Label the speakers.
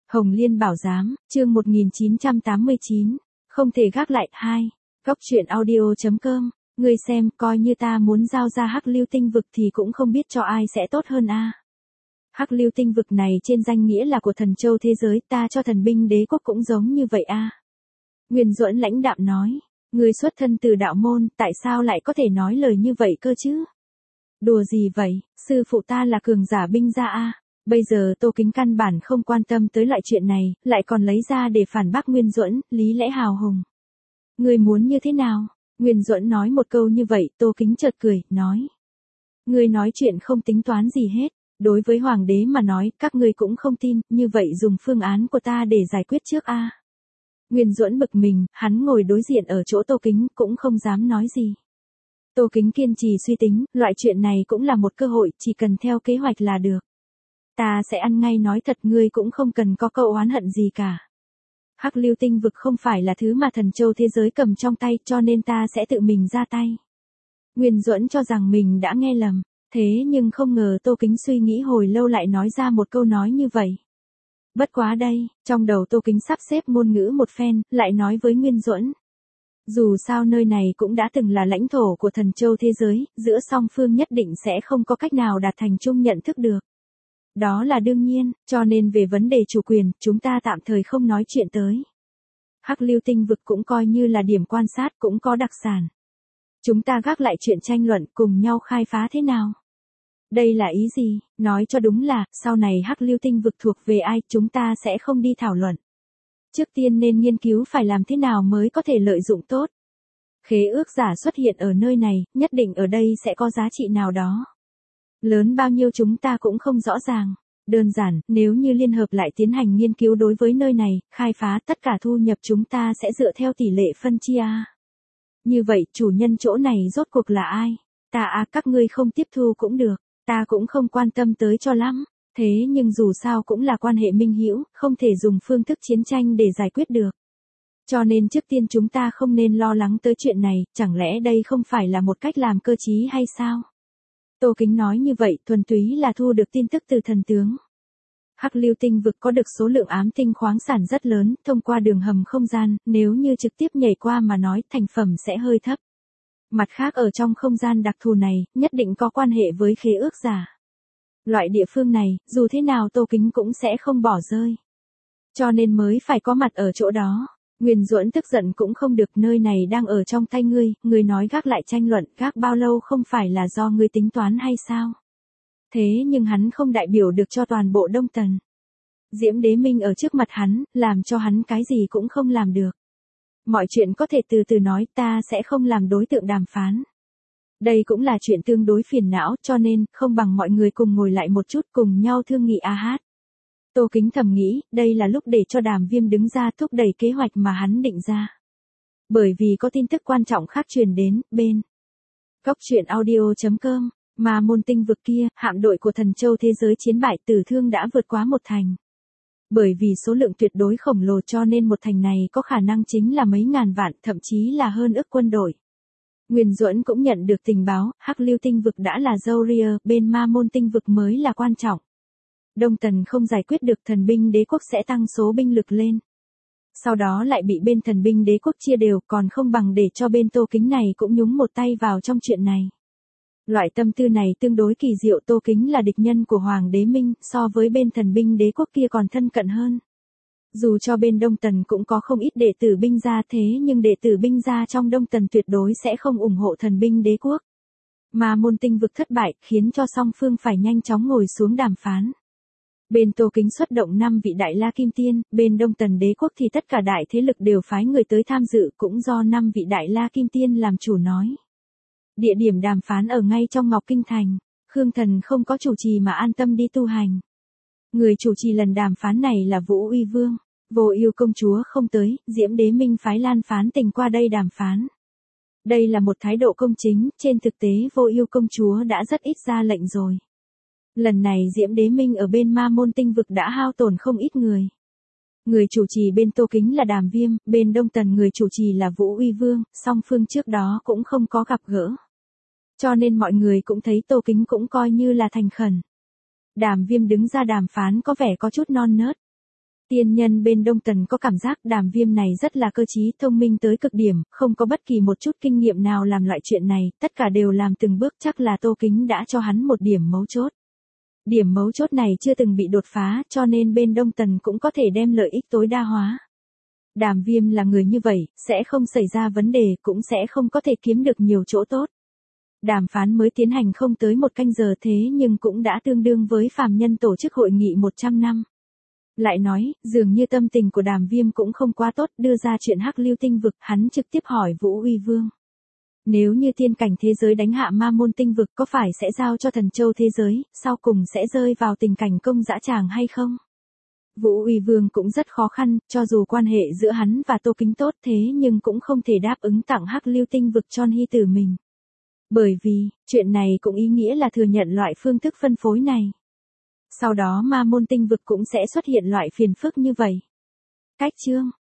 Speaker 1: Hồng Liên Bảo Giám, chương 1989, không thể gác lại, 2. Góc truyện audio.com, ngươi xem, coi như ta muốn giao ra Hắc Lưu Tinh Vực thì cũng không biết cho ai sẽ tốt hơn a. Hắc Lưu Tinh Vực này trên danh nghĩa là của thần châu thế giới, ta cho thần binh đế quốc cũng giống như vậy a. Nguyên Duẫn lãnh đạm nói, ngươi xuất thân từ đạo môn, tại sao lại có thể nói lời như vậy cơ chứ? Đùa gì vậy, sư phụ ta là cường giả binh gia a. Bây giờ Tô Kính căn bản không quan tâm tới loại chuyện này, lại còn lấy ra để phản bác Nguyên Duẫn, lý lẽ hào hùng. Ngươi muốn như thế nào? Nguyên Duẫn nói một câu như vậy, Tô Kính chợt cười, nói. Ngươi nói chuyện không tính toán gì hết, đối với hoàng đế mà nói, các ngươi cũng không tin, như vậy dùng phương án của ta để giải quyết trước a. Nguyên Duẫn bực mình, hắn ngồi đối diện ở chỗ Tô Kính, cũng không dám nói gì. Tô Kính kiên trì suy tính, loại chuyện này cũng là một cơ hội, chỉ cần theo kế hoạch là được. Ta sẽ ăn ngay nói thật, ngươi cũng không cần có câu oán hận gì cả. Hắc Lưu Tinh Vực không phải là thứ mà thần châu thế giới cầm trong tay, cho nên ta sẽ tự mình ra tay. Nguyên Duẫn cho rằng mình đã nghe lầm, thế nhưng không ngờ Tô Kính suy nghĩ hồi lâu lại nói ra một câu nói như vậy. Bất quá đây, trong đầu Tô Kính sắp xếp ngôn ngữ một phen, lại nói với Nguyên Duẫn. Dù sao nơi này cũng đã từng là lãnh thổ của thần châu thế giới, giữa song phương nhất định sẽ không có cách nào đạt thành chung nhận thức được. Đó là đương nhiên, cho nên về vấn đề chủ quyền, chúng ta tạm thời không nói chuyện tới. Hắc Lưu Tinh Vực cũng coi như là điểm quan sát, cũng có đặc sản. Chúng ta gác lại chuyện tranh luận, cùng nhau khai phá thế nào? Đây là ý gì? Nói cho đúng là, sau này Hắc Lưu Tinh Vực thuộc về ai, chúng ta sẽ không đi thảo luận. Trước tiên nên nghiên cứu phải làm thế nào mới có thể lợi dụng tốt. Khế ước giả xuất hiện ở nơi này, nhất định ở đây sẽ có giá trị nào đó. Lớn bao nhiêu chúng ta cũng không rõ ràng. Đơn giản, nếu như liên hợp lại tiến hành nghiên cứu đối với nơi này, khai phá tất cả thu nhập chúng ta sẽ dựa theo tỷ lệ phân chia. Như vậy, chủ nhân chỗ này rốt cuộc là ai? Ta các ngươi không tiếp thu cũng được, ta cũng không quan tâm tới cho lắm. Thế nhưng dù sao cũng là quan hệ minh hữu, không thể dùng phương thức chiến tranh để giải quyết được. Cho nên trước tiên chúng ta không nên lo lắng tới chuyện này, chẳng lẽ đây không phải là một cách làm cơ trí hay sao? Tô Kính nói như vậy, thuần túy là thu được tin tức từ thần tướng. Hắc Lưu Tinh Vực có được số lượng ám tinh khoáng sản rất lớn, thông qua đường hầm không gian, nếu như trực tiếp nhảy qua mà nói, thành phẩm sẽ hơi thấp. Mặt khác ở trong không gian đặc thù này, nhất định có quan hệ với khế ước giả. Loại địa phương này, dù thế nào Tô Kính cũng sẽ không bỏ rơi. Cho nên mới phải có mặt ở chỗ đó. Nguyên Duẫn tức giận cũng không được, nơi này đang ở trong tay ngươi nói gác lại tranh luận, gác bao lâu không phải là do ngươi tính toán hay sao? Thế nhưng hắn không đại biểu được cho toàn bộ Đông Tần. Diễm Đế Minh ở trước mặt hắn, làm cho hắn cái gì cũng không làm được. Mọi chuyện có thể từ từ nói, ta sẽ không làm đối tượng đàm phán. Đây cũng là chuyện tương đối phiền não, cho nên, không bằng mọi người cùng ngồi lại một chút cùng nhau thương nghị hát. Tô Kính thầm nghĩ, đây là lúc để cho Đàm Viêm đứng ra thúc đẩy kế hoạch mà hắn định ra. Bởi vì có tin tức quan trọng khác truyền đến, bên góc truyện audio.com, mà môn tinh vực kia, hạm đội của thần châu thế giới chiến bại, Tử Thương đã vượt quá một thành. Bởi vì số lượng tuyệt đối khổng lồ cho nên một thành này có khả năng chính là mấy ngàn vạn, thậm chí là hơn ức quân đội. Nguyên Duẫn cũng nhận được tình báo, Hắc Lưu Tinh Vực đã là Zoria, bên ma môn tinh vực mới là quan trọng. Đông Tần không giải quyết được, thần binh đế quốc sẽ tăng số binh lực lên. Sau đó lại bị bên thần binh đế quốc chia đều, còn không bằng để cho bên Tô Kính này cũng nhúng một tay vào trong chuyện này. Loại tâm tư này tương đối kỳ diệu, Tô Kính là địch nhân của Hoàng đế Minh, so với bên thần binh đế quốc kia còn thân cận hơn. Dù cho bên Đông Tần cũng có không ít đệ tử binh gia, thế nhưng đệ tử binh gia trong Đông Tần tuyệt đối sẽ không ủng hộ thần binh đế quốc. Mà môn tinh vực thất bại, khiến cho song phương phải nhanh chóng ngồi xuống đàm phán. Bên Tô Kính xuất động 5 vị đại la kim tiên, bên Đông Tần đế quốc thì tất cả đại thế lực đều phái người tới tham dự, cũng do 5 vị đại la kim tiên làm chủ nói. Địa điểm đàm phán ở ngay trong Ngọc Kinh Thành, Khương Thần không có chủ trì mà an tâm đi tu hành. Người chủ trì lần đàm phán này là Vũ Uy Vương, Vô Ưu công chúa không tới, Diễm Đế Minh phái Lan Phán Tình qua đây đàm phán. Đây là một thái độ công chính, trên thực tế Vô Ưu công chúa đã rất ít ra lệnh rồi. Lần này Diễm Đế Minh ở bên ma môn tinh vực đã hao tổn không ít người. Người chủ trì bên Tô Kính là Đàm Viêm, bên Đông Tần người chủ trì là Vũ Uy Vương, song phương trước đó cũng không có gặp gỡ. Cho nên mọi người cũng thấy Tô Kính cũng coi như là thành khẩn. Đàm Viêm đứng ra đàm phán có vẻ có chút non nớt. Tiên nhân bên Đông Tần có cảm giác Đàm Viêm này rất là cơ trí, thông minh tới cực điểm, không có bất kỳ một chút kinh nghiệm nào làm loại chuyện này, tất cả đều làm từng bước, chắc là Tô Kính đã cho hắn một điểm mấu chốt. Điểm mấu chốt này chưa từng bị đột phá, cho nên bên Đông Tần cũng có thể đem lợi ích tối đa hóa. Đàm Viêm là người như vậy, sẽ không xảy ra vấn đề, cũng sẽ không có thể kiếm được nhiều chỗ tốt. Đàm phán mới tiến hành không tới 1 canh giờ thế nhưng cũng đã tương đương với phàm nhân tổ chức hội nghị 100 năm. Lại nói, dường như tâm tình của Đàm Viêm cũng không quá tốt, đưa ra chuyện Hắc Lưu Tinh Vực, hắn trực tiếp hỏi Vũ Uy Vương. Nếu như tiên cảnh thế giới đánh hạ Ma Môn Tinh Vực có phải sẽ giao cho Thần Châu thế giới, sau cùng sẽ rơi vào tình cảnh công dã tràng hay không? Vũ Uy Vương cũng rất khó khăn, cho dù quan hệ giữa hắn và Tô Kính tốt thế nhưng cũng không thể đáp ứng tặng Hắc Lưu Tinh Vực cho Hy tử mình. Bởi vì, chuyện này cũng ý nghĩa là thừa nhận loại phương thức phân phối này. Sau đó Ma Môn Tinh Vực cũng sẽ xuất hiện loại phiền phức như vậy. Cách chương